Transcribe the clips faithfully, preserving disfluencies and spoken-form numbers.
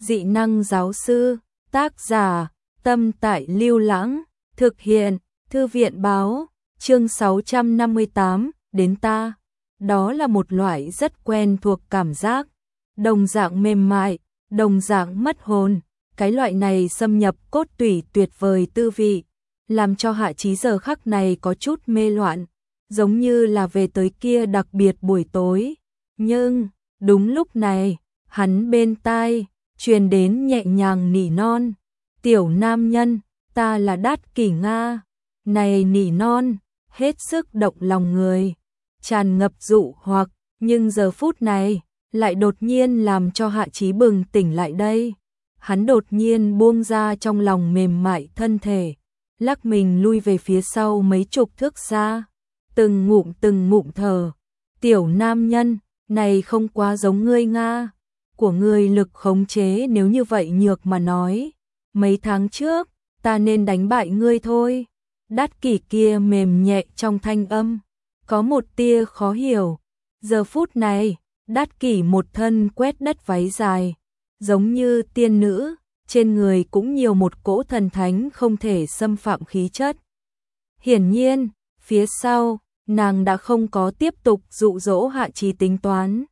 Dị năng giáo sư, tác giả, Tâm Tại Lưu Lãng, thực hiện, Thư viện báo, chương sáu trăm năm mươi tám, đến ta. Đó là một loại rất quen thuộc cảm giác, đồng dạng mềm mại, đồng dạng mất hồn, cái loại này xâm nhập cốt tủy tuyệt vời tư vị, làm cho Hạ Chí giờ khắc này có chút mê loạn, giống như là về tới kia đặc biệt buổi tối. Nhưng, đúng lúc này, hắn bên tai truyền đến nhẹ nhàng nỉ non, "Tiểu nam nhân, ta là Đát Kỷ Nga." Này nỉ non, hết sức động lòng người, tràn ngập dụ hoặc, nhưng giờ phút này lại đột nhiên làm cho Hạ Chí bừng tỉnh lại đây. Hắn đột nhiên buông ra trong lòng mềm mại thân thể, lắc mình lui về phía sau mấy chục thước xa, từng ngụm từng ngụm thở. "Tiểu nam nhân, này không quá giống ngươi Nga, của ngươi lực khống chế nếu như vậy nhược mà nói, mấy tháng trước, ta nên đánh bại ngươi thôi." Đát Kỷ kia mềm nhẹ trong thanh âm, có một tia khó hiểu. Giờ phút này, Đát Kỷ một thân quét đất váy dài, giống như tiên nữ, trên người cũng nhiều một cỗ thần thánh không thể xâm phạm khí chất. Hiển nhiên, phía sau, nàng đã không có tiếp tục dụ dỗ Hạ Chí tính toán.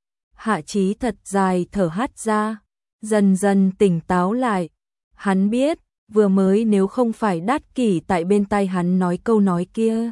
Hạ Chí thật dài thở hắt ra, dần dần tỉnh táo lại. Hắn biết, vừa mới nếu không phải Đát Kỷ tại bên tai hắn nói câu nói kia,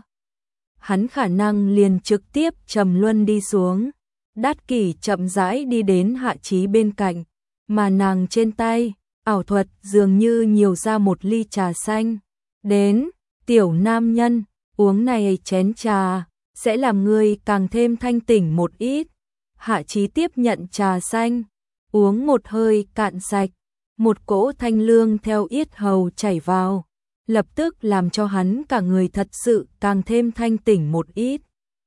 hắn khả năng liền trực tiếp trầm luân đi xuống. Đát Kỷ chậm rãi đi đến Hạ Chí bên cạnh, mà nàng trên tay, ảo thuật dường như nhiều ra một ly trà xanh. "Đến, tiểu nam nhân, uống này chén trà, sẽ làm ngươi càng thêm thanh tỉnh một ít." Hạ Chí tiếp nhận trà xanh, uống một hơi cạn sạch, một cỗ thanh lương theo yết hầu chảy vào, lập tức làm cho hắn cả người thật sự càng thêm thanh tỉnh một ít.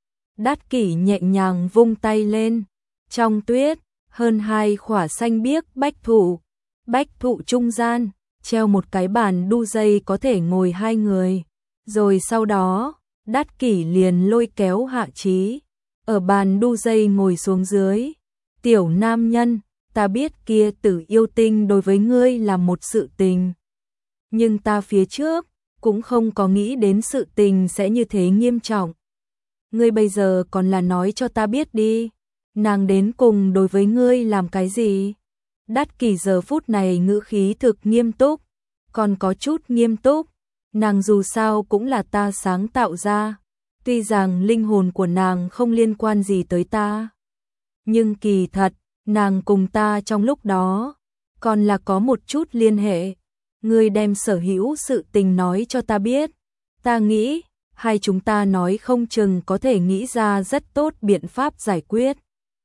Đát Kỷ nhẹ nhàng vung tay lên, trong tuyết, hơn hai khỏa xanh biếc bách thụ, bách thụ trung gian, treo một cái bàn đu dây có thể ngồi hai người. Rồi sau đó, Đát Kỷ liền lôi kéo Hạ Chí, ở bàn đu dây ngồi xuống dưới. "Tiểu nam nhân, ta biết kia Tử Yêu Tinh đối với ngươi là một sự tình, nhưng ta phía trước cũng không có nghĩ đến sự tình sẽ như thế nghiêm trọng. Ngươi bây giờ còn là nói cho ta biết đi, nàng đến cùng đối với ngươi làm cái gì?" Đát Kỷ giờ phút này ngữ khí thực nghiêm túc, còn có chút nghiêm túc. Nàng dù sao cũng là ta sáng tạo ra, tuy rằng linh hồn của nàng không liên quan gì tới ta, nhưng kỳ thật, nàng cùng ta trong lúc đó còn là có một chút liên hệ. Ngươi đem sở hữu sự tình nói cho ta biết, ta nghĩ hai chúng ta nói không chừng có thể nghĩ ra rất tốt biện pháp giải quyết.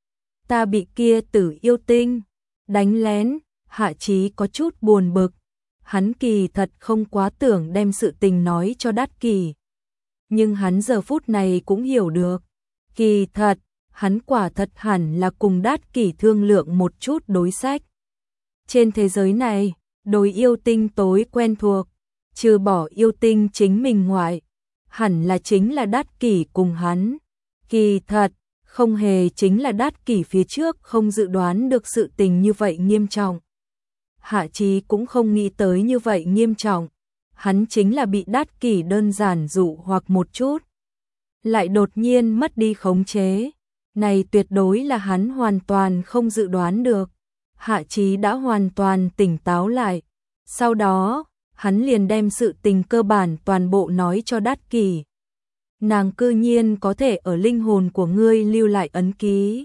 Ta bị kia Tử Yêu Tinh đánh lén. Hạ Chí có chút buồn bực, hắn kỳ thật không quá tưởng đem sự tình nói cho Đát Kỷ, nhưng hắn giờ phút này cũng hiểu được, kỳ thật, hắn quả thật hẳn là cùng Đát Kỷ thương lượng một chút đối sách. Trên thế giới này, đối yêu tinh tối quen thuộc, trừ bỏ yêu tinh chính mình ngoại, hẳn là chính là Đát Kỷ cùng hắn. Kỳ thật, không hề chính là Đát Kỷ phía trước không dự đoán được sự tình như vậy nghiêm trọng. Hạ Chí cũng không nghĩ tới như vậy nghiêm trọng, hắn chính là bị Đát Kỷ đơn giản dụ hoặc một chút, lại đột nhiên mất đi khống chế. Này tuyệt đối là hắn hoàn toàn không dự đoán được. Hạ Chí đã hoàn toàn tỉnh táo lại, sau đó, hắn liền đem sự tình cơ bản toàn bộ nói cho Đát Kỷ. "Nàng cư nhiên có thể ở linh hồn của ngươi lưu lại ấn ký."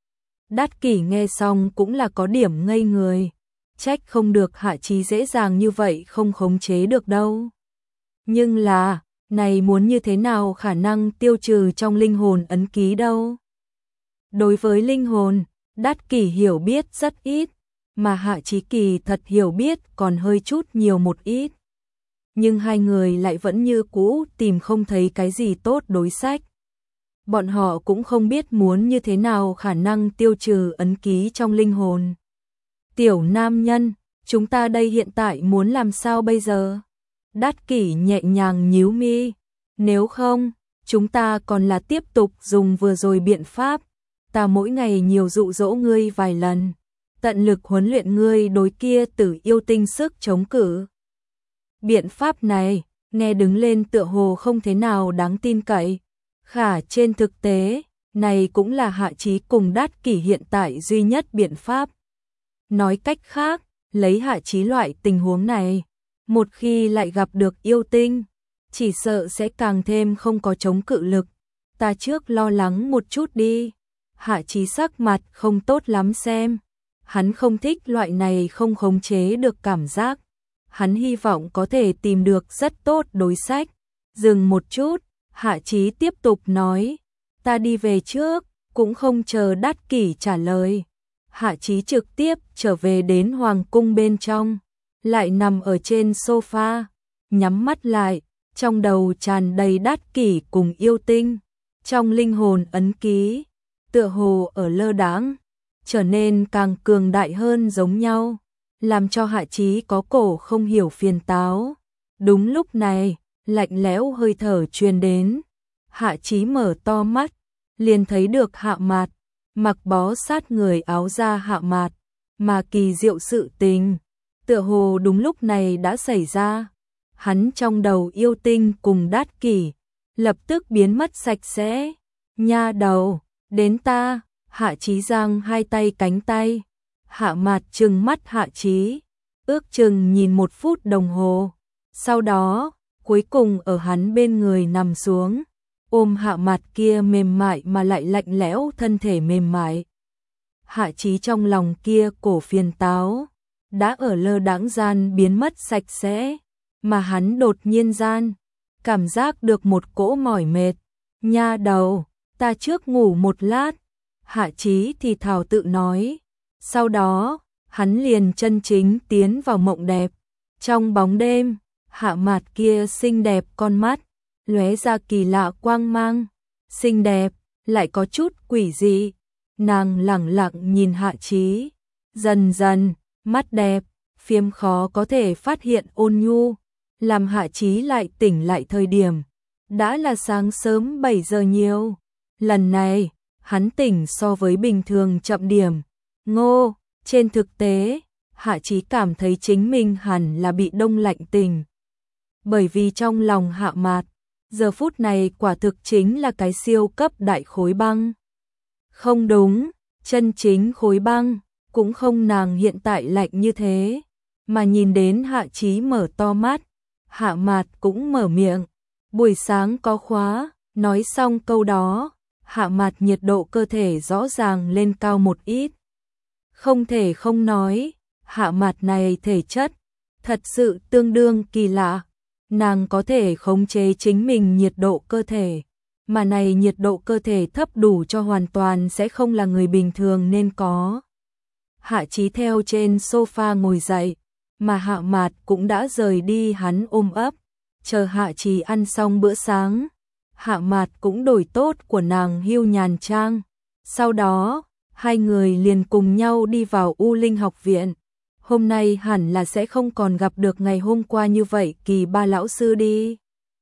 Đát Kỷ nghe xong cũng là có điểm ngây người, trách không được Hạ Chí dễ dàng như vậy không khống chế được đâu. Nhưng là, này muốn như thế nào khả năng tiêu trừ trong linh hồn ấn ký đâu? Đối với linh hồn, Đát Kỷ hiểu biết rất ít, mà Hạ Chí kỳ thật hiểu biết còn hơi chút nhiều một ít. Nhưng hai người lại vẫn như cũ tìm không thấy cái gì tốt đối sách. Bọn họ cũng không biết muốn như thế nào khả năng tiêu trừ ấn ký trong linh hồn. "Tiểu nam nhân, chúng ta đây hiện tại muốn làm sao bây giờ?" Đát Kỷ nhẹ nhàng nhíu mi. "Nếu không, chúng ta còn là tiếp tục dùng vừa rồi biện pháp. Ta mỗi ngày nhiều dụ dỗ ngươi vài lần, tận lực huấn luyện ngươi đối kia tử yêu tinh sức chống cự. Biện pháp này, nghe đứng lên tựa hồ không thế nào đáng tin cậy. Khả trên thực tế, này cũng là Hạ Chí cùng Đát Kỷ hiện tại duy nhất biện pháp. Nói cách khác, lấy Hạ Chí loại tình huống này, một khi lại gặp được yêu tinh, chỉ sợ sẽ càng thêm không có chống cự lực. Ta trước lo lắng một chút đi. Hạ Chí sắc mặt không tốt lắm xem. Hắn không thích loại này không khống chế được cảm giác. Hắn hy vọng có thể tìm được rất tốt đối sách. Dừng một chút, Hạ Chí tiếp tục nói, ta đi về trước, cũng không chờ Đát Kỷ trả lời. Hạ Chí trực tiếp trở về đến hoàng cung bên trong, lại nằm ở trên sofa, nhắm mắt lại, trong đầu tràn đầy Đát Kỷ cùng yêu tinh, trong linh hồn ấn ký, tựa hồ ở lơ đãng, trở nên càng cường đại hơn giống nhau, làm cho Hạ Chí có cổ không hiểu phiền táo. Đúng lúc này, lạnh lẽo hơi thở truyền đến, Hạ Chí mở to mắt, liền thấy được Hạ Mạt, mặc bó sát người áo da Hạ Mạt, mà kỳ diệu sự tình, tựa hồ đúng lúc này đã xảy ra. Hắn trong đầu yêu tinh cùng Đát Kỷ, lập tức biến mất sạch sẽ. Nha đầu, đến ta. Hạ Chí giang hai tay cánh tay. Hạ Mạt trừng mắt Hạ Chí, ước chừng nhìn một phút đồng hồ. Sau đó, cuối cùng ở hắn bên người nằm xuống, ôm Hạ Mạt kia mềm mại mà lại lạnh lẽo thân thể mềm mại. Hạ Chí trong lòng kia cổ phiền táo, đã ở lơ đãng gian biến mất sạch sẽ, mà hắn đột nhiên gian, cảm giác được một cỗ mỏi mệt. Nha đầu, ta trước ngủ một lát. Hạ Chí thì thào tự nói. Sau đó, hắn liền chân chính tiến vào mộng đẹp. Trong bóng đêm, Hạ Mạt kia xinh đẹp con mắt, lóe ra kỳ lạ quang mang. Xinh đẹp, lại có chút quỷ dị. Nàng lẳng lặng nhìn Hạ Chí. Dần dần, mắt đẹp, phiếm khó có thể phát hiện ôn nhu. Làm Hạ Chí lại tỉnh lại thời điểm. Đã là sáng sớm bảy giờ nhiều. Lần này, hắn tỉnh so với bình thường chậm điểm. Ngô, trên thực tế, Hạ Chí cảm thấy chính mình hẳn là bị đông lạnh tỉnh. Bởi vì trong lòng Hạ Mạt, giờ phút này quả thực chính là cái siêu cấp đại khối băng. Không đúng, chân chính khối băng, cũng không nàng hiện tại lạnh như thế. Mà nhìn đến Hạ Chí mở to mắt, Hạ Mạt cũng mở miệng. Buổi sáng có khóa, nói xong câu đó, Hạ Mạt nhiệt độ cơ thể rõ ràng lên cao một ít. Không thể không nói, Hạ Mạt này thể chất, thật sự tương đương kỳ lạ. Nàng có thể khống chế chính mình nhiệt độ cơ thể, mà này nhiệt độ cơ thể thấp đủ cho hoàn toàn sẽ không là người bình thường nên có. Hạ Chí theo trên sofa ngồi dậy, mà Hạ Mạt cũng đã rời đi hắn ôm ấp. Chờ Hạ Chí ăn xong bữa sáng, Hạ Mạt cũng đổi tốt của nàng hưu nhàn trang. Sau đó, hai người liền cùng nhau đi vào U Linh học viện. Hôm nay hẳn là sẽ không còn gặp được ngày hôm qua như vậy kỳ ba lão sư đi.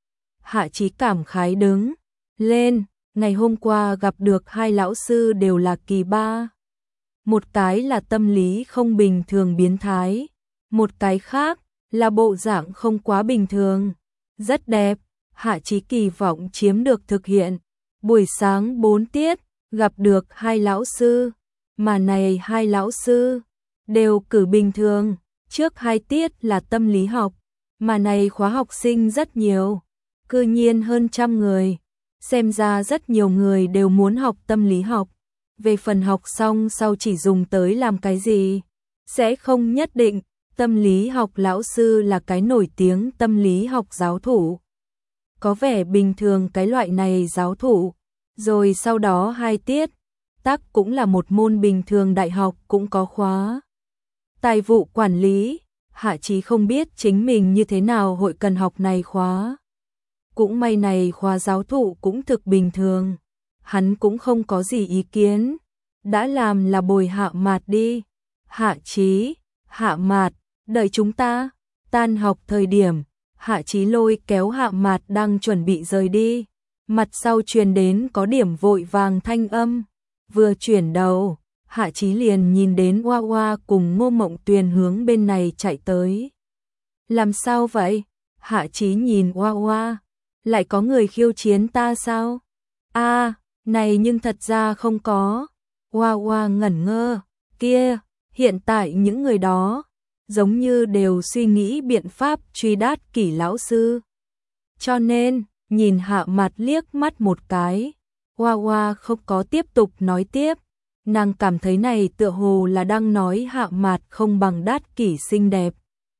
Hạ Chí cảm khái đứng lên, ngày hôm qua gặp được hai lão sư đều là kỳ ba. Một cái là tâm lý không bình thường biến thái, một cái khác là bộ dạng không quá bình thường. Rất đẹp, Hạ Chí kỳ vọng chiếm được thực hiện. Buổi sáng bốn tiết, gặp được hai lão sư, mà này hai lão sư đều cử bình thường. Trước hai tiết là tâm lý học, mà này khóa học sinh rất nhiều, cư nhiên hơn trăm người. Xem ra rất nhiều người đều muốn học tâm lý học. Về phần học xong sau chỉ dùng tới làm cái gì, sẽ không nhất định. Tâm lý học lão sư là cái nổi tiếng tâm lý học giáo thủ. Có vẻ bình thường cái loại này giáo thủ. Rồi sau đó hai tiết, tác cũng là một môn bình thường đại học cũng có khóa. Tài vụ quản lý, Hạ Chí không biết chính mình như thế nào hội cần học này khóa. Cũng may này khóa giáo thụ cũng thực bình thường. Hắn cũng không có gì ý kiến. Đã làm là bồi Hạ Mạt đi. Hạ Chí, Hạ Mạt, đợi chúng ta. Tan học thời điểm, Hạ Chí lôi kéo Hạ Mạt đang chuẩn bị rời đi. Mặt sau truyền đến có điểm vội vàng thanh âm. Vừa chuyển đầu, Hạ Chí liền nhìn đến Hoa Hoa cùng Ngô Mộng Tuyền hướng bên này chạy tới. Làm sao vậy? Hạ Chí nhìn Hoa Hoa, lại có người khiêu chiến ta sao? A, à, này nhưng thật ra không có. Hoa Hoa ngẩn ngơ, kia, hiện tại những người đó giống như đều suy nghĩ biện pháp truy đát Kỷ lão sư. Cho nên, nhìn Hạ Mạt liếc mắt một cái, Hoa Hoa không có tiếp tục nói tiếp. Nàng cảm thấy này tựa hồ là đang nói Hạ Mạt không bằng Đát Kỷ xinh đẹp.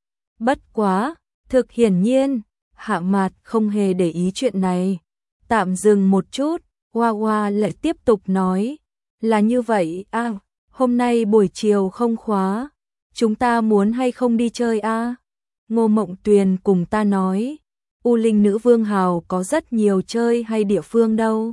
Bất quá, thực hiển nhiên, Hạ Mạt không hề để ý chuyện này. Tạm dừng một chút, Hoa Hoa lại tiếp tục nói, là như vậy, à, hôm nay buổi chiều không khóa, chúng ta muốn hay không đi chơi a? À? Ngô Mộng Tuyền cùng ta nói, U Linh Nữ Vương Hào có rất nhiều chơi hay địa phương đâu.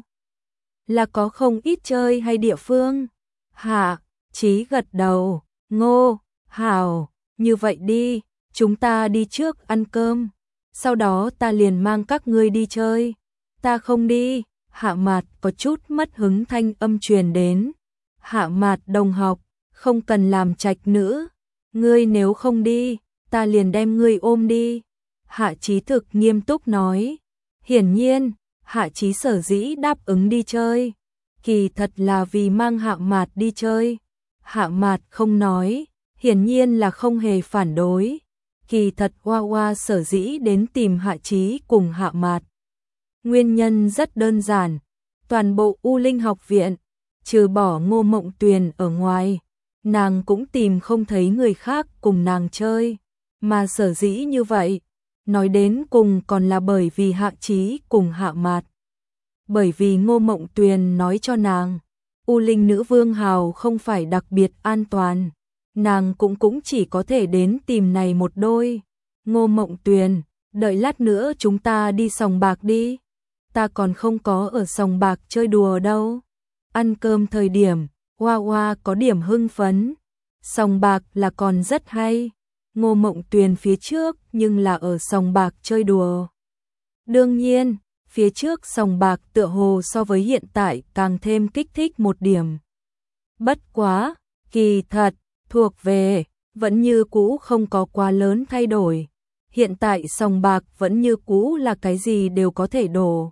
Là có không ít chơi hay địa phương. Hạ Chí gật đầu, Ngô, Hào, như vậy đi, chúng ta đi trước ăn cơm, sau đó ta liền mang các ngươi đi chơi. Ta không đi. Hạ Mạt có chút mất hứng thanh âm truyền đến. Hạ Mạt đồng học, không cần làm trạch nữ, ngươi nếu không đi, ta liền đem ngươi ôm đi. Hạ Chí thực nghiêm túc nói. Hiển nhiên, Hạ Chí sở dĩ đáp ứng đi chơi, kỳ thật là vì mang Hạ Mạt đi chơi. Hạ Mạt không nói, hiển nhiên là không hề phản đối. Kỳ thật Hoa Hoa sở dĩ đến tìm Hạ Chí cùng Hạ Mạt. Nguyên nhân rất đơn giản, toàn bộ U Linh học viện, trừ bỏ Ngô Mộng Tuyền ở ngoài, nàng cũng tìm không thấy người khác cùng nàng chơi. Mà sở dĩ như vậy, nói đến cùng còn là bởi vì Hạ Chí cùng Hạ Mạt. Bởi vì Ngô Mộng Tuyền nói cho nàng, U Linh Nữ Vương Hào không phải đặc biệt an toàn, nàng cũng cũng chỉ có thể đến tìm này một đôi. Ngô Mộng Tuyền, đợi lát nữa chúng ta đi sòng bạc đi. Ta còn không có ở sòng bạc chơi đùa đâu. Ăn cơm thời điểm, Hoa Hoa có điểm hưng phấn. Sòng bạc là còn rất hay. Ngô Mộng Tuyền phía trước nhưng là ở sòng bạc chơi đùa. Đương nhiên, phía trước sòng bạc tựa hồ so với hiện tại càng thêm kích thích một điểm. Bất quá, kỳ thật, thuộc về, vẫn như cũ không có quá lớn thay đổi. Hiện tại sòng bạc vẫn như cũ là cái gì đều có thể đổ.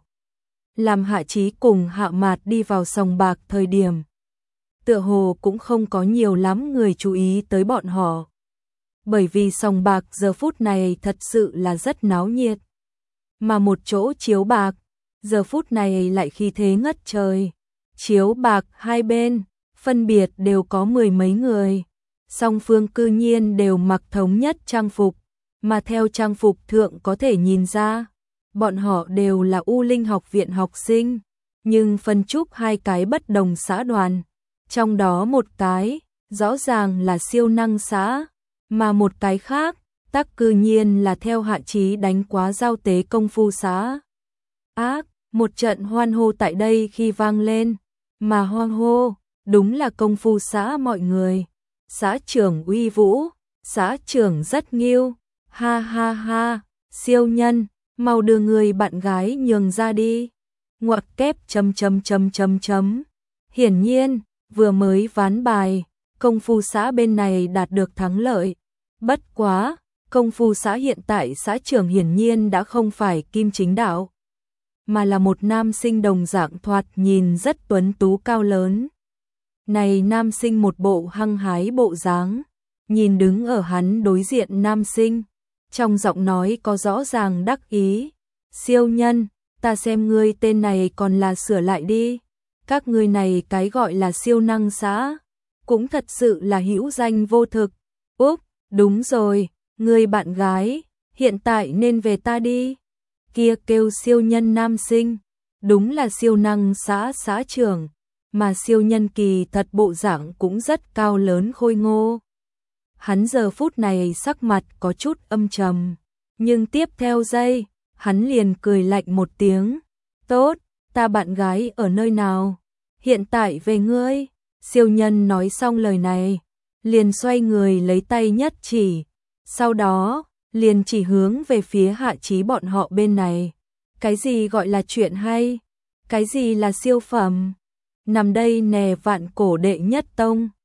Làm Hạ Chí cùng Hạ Mạt đi vào sòng bạc thời điểm, tựa hồ cũng không có nhiều lắm người chú ý tới bọn họ. Bởi vì sòng bạc giờ phút này thật sự là rất náo nhiệt. Mà một chỗ chiếu bạc, giờ phút này lại khí thế ngất trời. Chiếu bạc hai bên, phân biệt đều có mười mấy người. Song phương cư nhiên đều mặc thống nhất trang phục, mà theo trang phục thượng có thể nhìn ra, bọn họ đều là U Linh học viện học sinh, nhưng phân chúc hai cái bất đồng xã đoàn. Trong đó một cái, rõ ràng là siêu năng xã, mà một cái khác, tắc cư nhiên là theo Hạ Chí đánh quá giao tế công phu xã. Ác, một trận hoan hô tại đây khi vang lên, mà hoan hô, đúng là công phu xã mọi người. Xã trưởng uy vũ, xã trưởng rất nghiêu, ha ha ha, siêu nhân, mau đưa người bạn gái nhường ra đi. Ngoặc kép chấm chấm chấm chấm chấm. Hiển nhiên, vừa mới ván bài, công phu xã bên này đạt được thắng lợi. Bất quá, công phu xã hiện tại xã trưởng hiển nhiên đã không phải Kim Chính Đạo, mà là một nam sinh đồng dạng thoạt nhìn rất tuấn tú cao lớn. Này nam sinh một bộ hăng hái bộ dáng, nhìn đứng ở hắn đối diện nam sinh, trong giọng nói có rõ ràng đắc ý. Siêu nhân, ta xem ngươi tên này còn là sửa lại đi. Các ngươi này cái gọi là siêu năng xã, cũng thật sự là hữu danh vô thực. Úp, đúng rồi, ngươi bạn gái, hiện tại nên về ta đi. Kia kêu siêu nhân nam sinh, đúng là siêu năng xã xã trưởng, mà siêu nhân kỳ thật bộ dạng cũng rất cao lớn khôi ngô. Hắn giờ phút này sắc mặt có chút âm trầm, nhưng tiếp theo giây, hắn liền cười lạnh một tiếng. Tốt, ta bạn gái ở nơi nào? Hiện tại về ngươi. Siêu nhân nói xong lời này, liền xoay người lấy tay nhất chỉ, sau đó, liền chỉ hướng về phía Hạ Chí bọn họ bên này. Cái gì gọi là chuyện hay? Cái gì là siêu phẩm? nằm đây nè vạn cổ đệ nhất tông.